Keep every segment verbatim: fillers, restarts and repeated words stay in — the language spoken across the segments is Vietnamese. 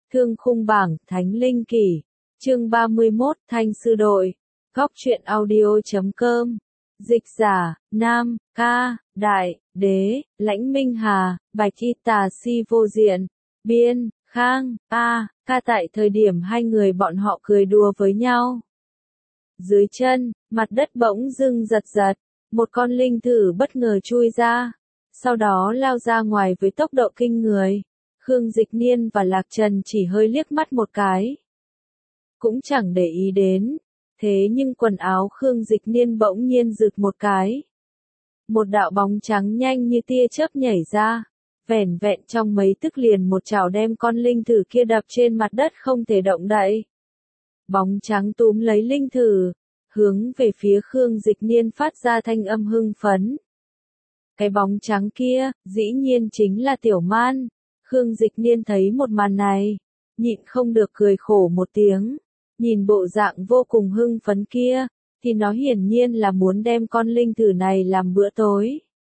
Thương khung bảng, Thánh Linh Kỷ. Chương ba mươi mốt, Thanh Sư Đội. Góc truyện audio chấm com. Dịch giả, Nam, Ca, Đại, Đế, Lãnh Minh Hà, Bạch Y Tà Si Vô Diện, Biên, Khang, A, Ca. Tại thời điểm hai người bọn họ cười đùa với nhau. Dưới chân, mặt đất bỗng dưng giật giật, một con linh thử bất ngờ chui ra, sau đó lao ra ngoài với tốc độ kinh người. Khương Dịch Niên và Lạc Trần chỉ hơi liếc mắt một cái, cũng chẳng để ý đến. Thế nhưng quần áo Khương Dịch Niên bỗng nhiên rụt một cái. Một đạo bóng trắng nhanh như tia chớp nhảy ra, vẻn vẹn trong mấy tức liền một chảo đem con linh thử kia đập trên mặt đất không thể động đậy. Bóng trắng túm lấy linh thử, hướng về phía Khương Dịch Niên phát ra thanh âm hưng phấn. Cái bóng trắng kia, dĩ nhiên chính là Tiểu Man. Khương Dịch Niên thấy một màn này, nhịn không được cười khổ một tiếng. Nhìn bộ dạng vô cùng hưng phấn kia, thì nó hiển nhiên là muốn đem con linh thử này làm bữa tối.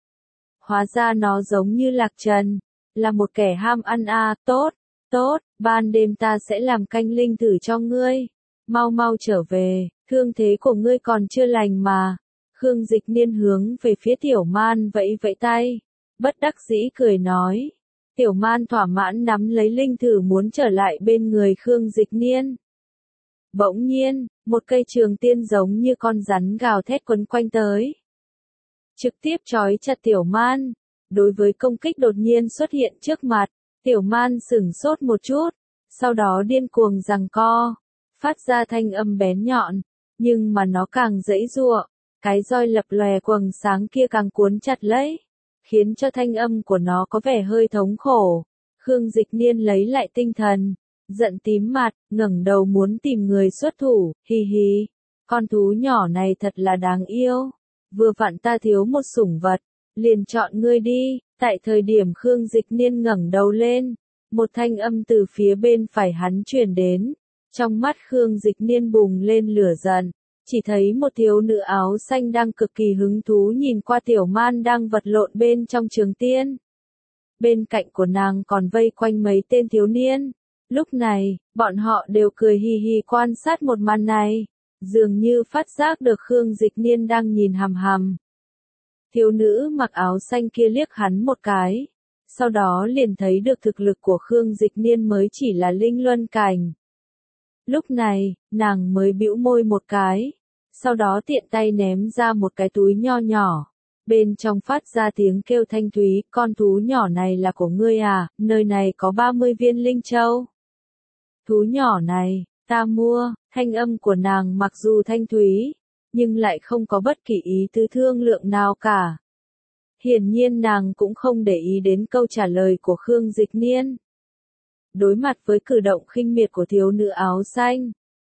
Hóa ra nó giống như Lạc Trần, là một kẻ ham ăn à. Tốt, tốt, ban đêm ta sẽ làm canh linh thử cho ngươi. Mau mau trở về, thương thế của ngươi còn chưa lành mà. Khương Dịch Niên hướng về phía Tiểu Man vẫy vẫy tay, bất đắc dĩ cười nói. Tiểu Man thỏa mãn nắm lấy linh thử muốn trở lại bên người Khương Dịch Niên. Bỗng nhiên, một cây trường tiên giống như con rắn gào thét quấn quanh tới, trực tiếp trói chặt Tiểu Man. Đối với công kích đột nhiên xuất hiện trước mặt, Tiểu Man sửng sốt một chút, sau đó điên cuồng giằng co, phát ra thanh âm bén nhọn, nhưng mà nó càng giãy giụa, cái roi lập lòe quầng sáng kia càng cuốn chặt lấy, khiến cho thanh âm của nó có vẻ hơi thống khổ. Khương Dịch Niên lấy lại tinh thần, giận tím mặt, ngẩng đầu muốn tìm người xuất thủ. Hi hi, con thú nhỏ này thật là đáng yêu, vừa vặn ta thiếu một sủng vật, liền chọn ngươi đi. Tại thời điểm Khương Dịch Niên ngẩng đầu lên, một thanh âm từ phía bên phải hắn truyền đến. Trong mắt Khương Dịch Niên bùng lên lửa giận, chỉ thấy một thiếu nữ áo xanh đang cực kỳ hứng thú nhìn qua Tiểu Man đang vật lộn bên trong trường tiên. Bên cạnh của nàng còn vây quanh mấy tên thiếu niên. Lúc này, bọn họ đều cười hì hì quan sát một màn này, dường như phát giác được Khương Dịch Niên đang nhìn hằm hằm. Thiếu nữ mặc áo xanh kia liếc hắn một cái, sau đó liền thấy được thực lực của Khương Dịch Niên mới chỉ là linh luân cảnh. Lúc này, nàng mới bĩu môi một cái, sau đó tiện tay ném ra một cái túi nho nhỏ. Bên trong phát ra tiếng kêu thanh thúy, con thú nhỏ này là của ngươi à, nơi này có ba mươi viên linh châu. Thú nhỏ này, ta mua. Thanh âm của nàng mặc dù thanh thúy, nhưng lại không có bất kỳ ý tứ thương lượng nào cả. Hiển nhiên nàng cũng không để ý đến câu trả lời của Khương Dịch Niên. Đối mặt với cử động khinh miệt của thiếu nữ áo xanh,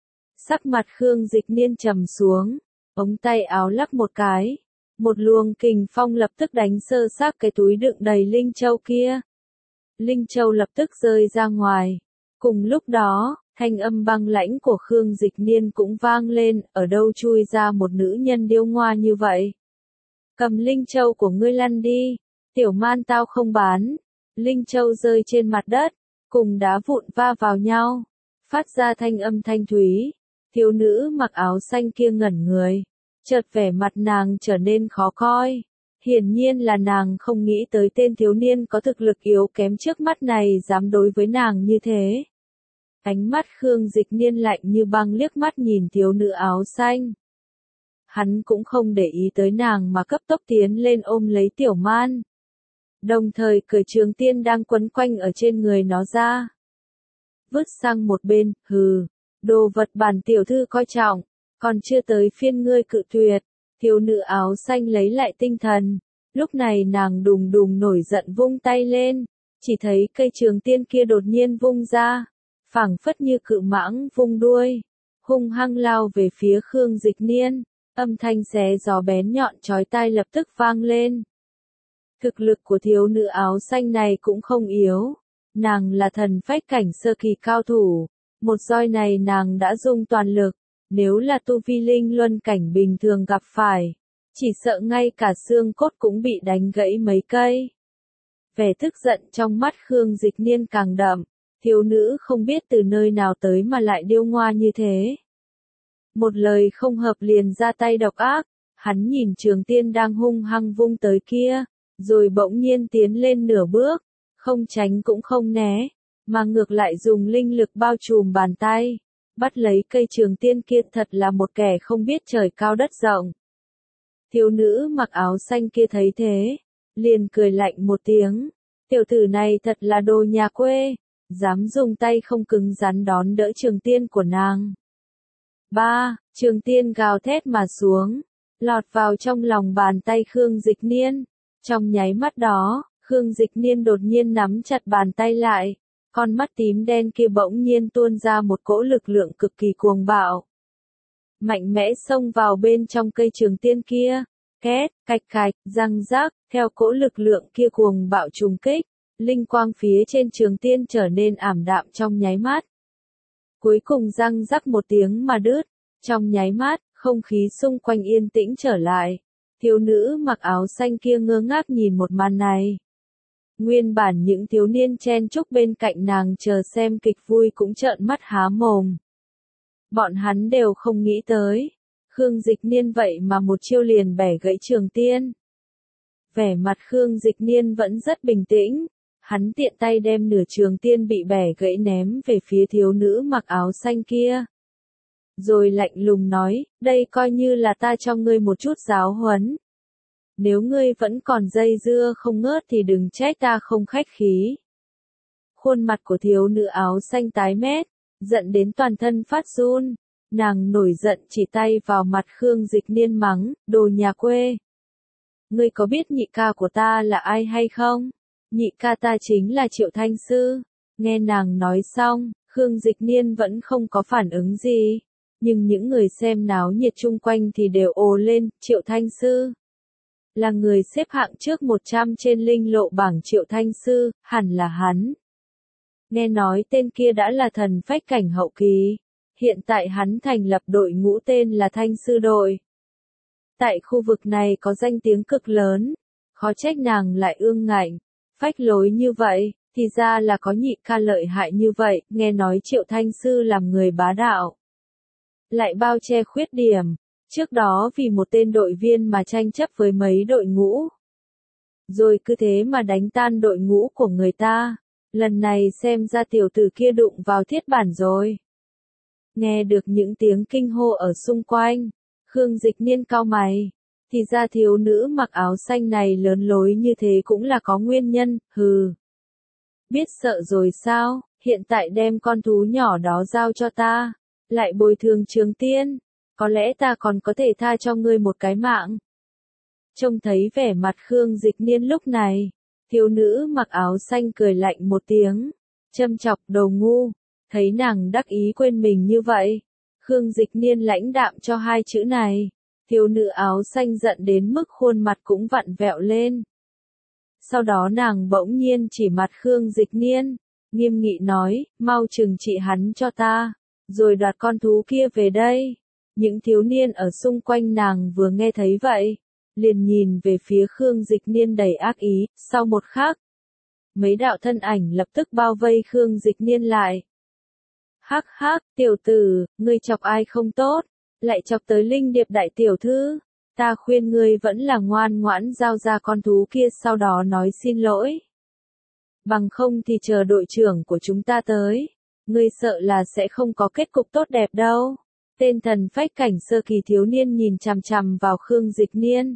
sắc mặt Khương Dịch Niên trầm xuống, ống tay áo lắc một cái, một luồng kình phong lập tức đánh sơ xác cái túi đựng đầy linh châu kia. Linh châu lập tức rơi ra ngoài. Cùng lúc đó, thanh âm băng lãnh của Khương Dịch Niên cũng vang lên, ở đâu chui ra một nữ nhân điêu ngoa như vậy. Cầm linh châu của ngươi lăn đi, Tiểu Man tao không bán. Linh châu rơi trên mặt đất, cùng đá vụn va vào nhau, phát ra thanh âm thanh thúy. Thiếu nữ mặc áo xanh kia ngẩn người, chợt vẻ mặt nàng trở nên khó coi. Hiển nhiên là nàng không nghĩ tới tên thiếu niên có thực lực yếu kém trước mắt này dám đối với nàng như thế. Ánh mắt Khương Dịch Niên lạnh như băng liếc mắt nhìn thiếu nữ áo xanh. Hắn cũng không để ý tới nàng mà cấp tốc tiến lên ôm lấy Tiểu Man, đồng thời cởi trường tiên đang quấn quanh ở trên người nó ra, vứt sang một bên. Hừ, đồ vật bản tiểu thư coi trọng, còn chưa tới phiên ngươi cự tuyệt. Thiếu nữ áo xanh lấy lại tinh thần, lúc này nàng đùng đùng nổi giận vung tay lên, chỉ thấy cây trường tiên kia đột nhiên vung ra, phảng phất như cự mãng vung đuôi, hung hăng lao về phía Khương Dịch Niên. Âm thanh xé gió bén nhọn chói tai lập tức vang lên. Thực lực của thiếu nữ áo xanh này cũng không yếu, nàng là thần phách cảnh sơ kỳ cao thủ, một roi này nàng đã dùng toàn lực, nếu là tu vi linh luân cảnh bình thường gặp phải, chỉ sợ ngay cả xương cốt cũng bị đánh gãy mấy cây. Vẻ tức giận trong mắt Khương Dịch Niên càng đậm, Thiếu nữ không biết từ nơi nào tới mà lại điêu ngoa như thế. Một lời không hợp liền ra tay độc ác, hắn nhìn Trường Tiên đang hung hăng vung tới kia, rồi bỗng nhiên tiến lên nửa bước, không tránh cũng không né, mà ngược lại dùng linh lực bao trùm bàn tay, bắt lấy cây Trường Tiên kia. Thật là một kẻ không biết trời cao đất rộng. Thiếu nữ mặc áo xanh kia thấy thế, liền cười lạnh một tiếng, tiểu tử này thật là đồ nhà quê, dám dùng tay không cứng rắn đón đỡ Trường Tiên của nàng. Ba, Trường Tiên gào thét mà xuống, lọt vào trong lòng bàn tay Khương Dịch Niên. Trong nháy mắt đó, Khương Dịch Niên đột nhiên nắm chặt bàn tay lại, con mắt tím đen kia bỗng nhiên tuôn ra một cỗ lực lượng cực kỳ cuồng bạo. Mạnh mẽ xông vào bên trong cây Trường Tiên kia, két, cạch cạch, răng rác, theo cỗ lực lượng kia cuồng bạo trùng kích, linh quang phía trên Trường Tiên trở nên ảm đạm trong nháy mắt. Cuối cùng răng rắc một tiếng mà đứt, trong nháy mắt, không khí xung quanh yên tĩnh trở lại. Thiếu nữ mặc áo xanh kia ngơ ngác nhìn một màn này. Nguyên bản những thiếu niên chen chúc bên cạnh nàng chờ xem kịch vui cũng trợn mắt há mồm. Bọn hắn đều không nghĩ tới, Khương Dịch Niên vậy mà một chiêu liền bẻ gãy Trường Tiên. Vẻ mặt Khương Dịch Niên vẫn rất bình tĩnh, hắn tiện tay đem nửa Trường Tiên bị bẻ gãy ném về phía thiếu nữ mặc áo xanh kia. Rồi lạnh lùng nói, đây coi như là ta cho ngươi một chút giáo huấn. Nếu ngươi vẫn còn dây dưa không ngớt thì đừng trách ta không khách khí. Khuôn mặt của thiếu nữ áo xanh tái mét, giận đến toàn thân phát run. Nàng nổi giận chỉ tay vào mặt Khương Dịch Niên mắng, đồ nhà quê. Ngươi có biết nhị ca của ta là ai hay không? Nhị ca ta chính là Triệu Thanh Sư. Nghe nàng nói xong, Khương Dịch Niên vẫn không có phản ứng gì. Nhưng những người xem náo nhiệt chung quanh thì đều ồ lên, Triệu Thanh Sư. Là người xếp hạng trước một trăm trên linh lộ bảng Triệu Thanh Sư, hẳn là hắn. Nghe nói tên kia đã là thần phách cảnh hậu kỳ. Hiện tại hắn thành lập đội ngũ tên là Thanh Sư đội. Tại khu vực này có danh tiếng cực lớn, khó trách nàng lại ương ngạnh, phách lối như vậy, thì ra là có nhị ca lợi hại như vậy. Nghe nói Triệu Thanh Sư làm người bá đạo, lại bao che khuyết điểm, trước đó vì một tên đội viên mà tranh chấp với mấy đội ngũ. Rồi cứ thế mà đánh tan đội ngũ của người ta, lần này xem ra tiểu tử kia đụng vào thiết bản rồi. Nghe được những tiếng kinh hô ở xung quanh, Khương Dịch Niên cau mày, thì ra thiếu nữ mặc áo xanh này lớn lối như thế cũng là có nguyên nhân, hừ. Biết sợ rồi sao, hiện tại đem con thú nhỏ đó giao cho ta, lại bồi thường Trường Tiên, có lẽ ta còn có thể tha cho ngươi một cái mạng. Trông thấy vẻ mặt Khương Dịch Niên lúc này, thiếu nữ mặc áo xanh cười lạnh một tiếng, châm chọc đồ ngu, thấy nàng đắc ý quên mình như vậy. Khương Dịch Niên lãnh đạm cho hai chữ này, thiếu nữ áo xanh giận đến mức khuôn mặt cũng vặn vẹo lên. Sau đó nàng bỗng nhiên chỉ mặt Khương Dịch Niên, nghiêm nghị nói, mau trừng trị hắn cho ta, rồi đoạt con thú kia về đây. Những thiếu niên ở xung quanh nàng vừa nghe thấy vậy, liền nhìn về phía Khương Dịch Niên đầy ác ý. Sau một khắc, mấy đạo thân ảnh lập tức bao vây Khương Dịch Niên lại. Hắc hắc, tiểu tử, ngươi chọc ai không tốt, lại chọc tới Linh Điệp đại tiểu thư. Ta khuyên ngươi vẫn là ngoan ngoãn giao ra con thú kia, sau đó nói xin lỗi. Bằng không thì chờ đội trưởng của chúng ta tới, ngươi sợ là sẽ không có kết cục tốt đẹp đâu. Tên thần phách cảnh sơ kỳ thiếu niên nhìn chằm chằm vào Khương Dịch Niên.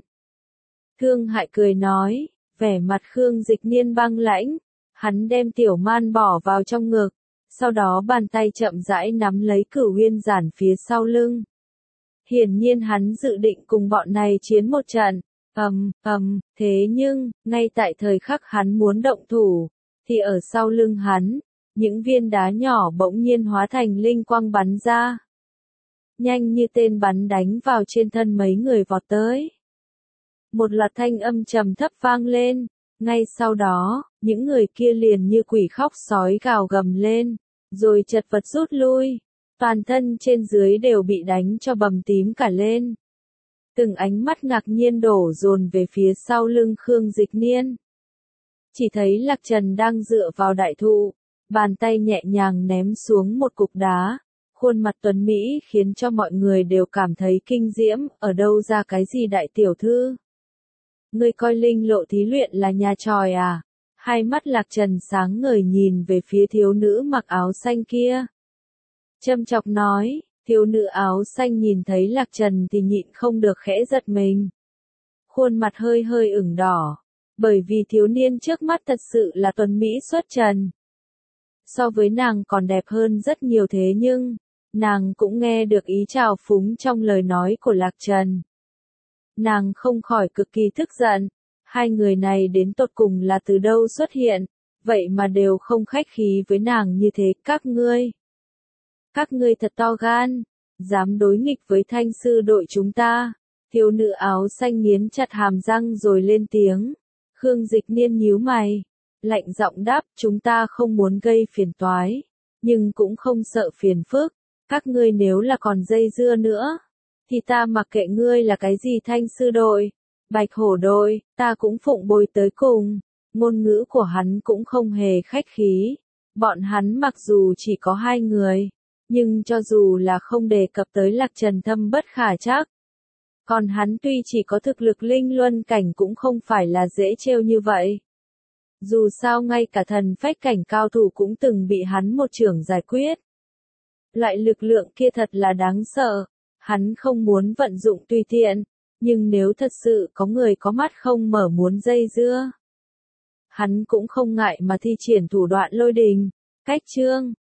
Thương hại cười nói, vẻ mặt Khương Dịch Niên băng lãnh, hắn đem tiểu man bỏ vào trong ngực, sau đó bàn tay chậm rãi nắm lấy Cửu Uyên Giản phía sau lưng. Hiển nhiên hắn dự định cùng bọn này chiến một trận, ầm, ầm, thế nhưng, ngay tại thời khắc hắn muốn động thủ, thì ở sau lưng hắn, những viên đá nhỏ bỗng nhiên hóa thành linh quang bắn ra. Nhanh như tên bắn đánh vào trên thân mấy người vọt tới. Một loạt thanh âm trầm thấp vang lên, ngay sau đó, những người kia liền như quỷ khóc sói gào gầm lên, rồi chật vật rút lui, toàn thân trên dưới đều bị đánh cho bầm tím cả lên. Từng ánh mắt ngạc nhiên đổ dồn về phía sau lưng Khương Dịch Niên. Chỉ thấy Lạc Trần đang dựa vào đại thụ, bàn tay nhẹ nhàng ném xuống một cục đá. Khuôn mặt tuấn Mỹ khiến cho mọi người đều cảm thấy kinh diễm, ở đâu ra cái gì đại tiểu thư? Ngươi coi linh lộ thí luyện là nhà tròi à? Hai mắt Lạc Trần sáng ngời nhìn về phía thiếu nữ mặc áo xanh kia. Châm chọc nói, thiếu nữ áo xanh nhìn thấy Lạc Trần thì nhịn không được khẽ giật mình. Khuôn mặt hơi hơi ửng đỏ, bởi vì thiếu niên trước mắt thật sự là tuấn Mỹ xuất trần. So với nàng còn đẹp hơn rất nhiều thế nhưng, nàng cũng nghe được ý trào phúng trong lời nói của Lạc Trần. Nàng không khỏi cực kỳ tức giận, hai người này đến tột cùng là từ đâu xuất hiện, vậy mà đều không khách khí với nàng như thế, các ngươi. Các ngươi thật to gan, dám đối nghịch với thanh sư đội chúng ta. Thiếu nữ áo xanh nghiến chặt hàm răng rồi lên tiếng. Khương Dịch Niên nhíu mày, lạnh giọng đáp, chúng ta không muốn gây phiền toái, nhưng cũng không sợ phiền phức. Các ngươi nếu là còn dây dưa nữa, thì ta mặc kệ ngươi là cái gì thanh sư đội, bạch hổ đội, ta cũng phụng bồi tới cùng. Ngôn ngữ của hắn cũng không hề khách khí. Bọn hắn mặc dù chỉ có hai người, nhưng cho dù là không đề cập tới Lạc Trần thâm bất khả trắc. Còn hắn tuy chỉ có thực lực linh luân cảnh cũng không phải là dễ trêu như vậy. Dù sao ngay cả thần phách cảnh cao thủ cũng từng bị hắn một chưởng giải quyết. Loại lực lượng kia thật là đáng sợ, hắn không muốn vận dụng tùy tiện, nhưng nếu thật sự có người có mắt không mở muốn dây dưa, hắn cũng không ngại mà thi triển thủ đoạn lôi đình, cách chương.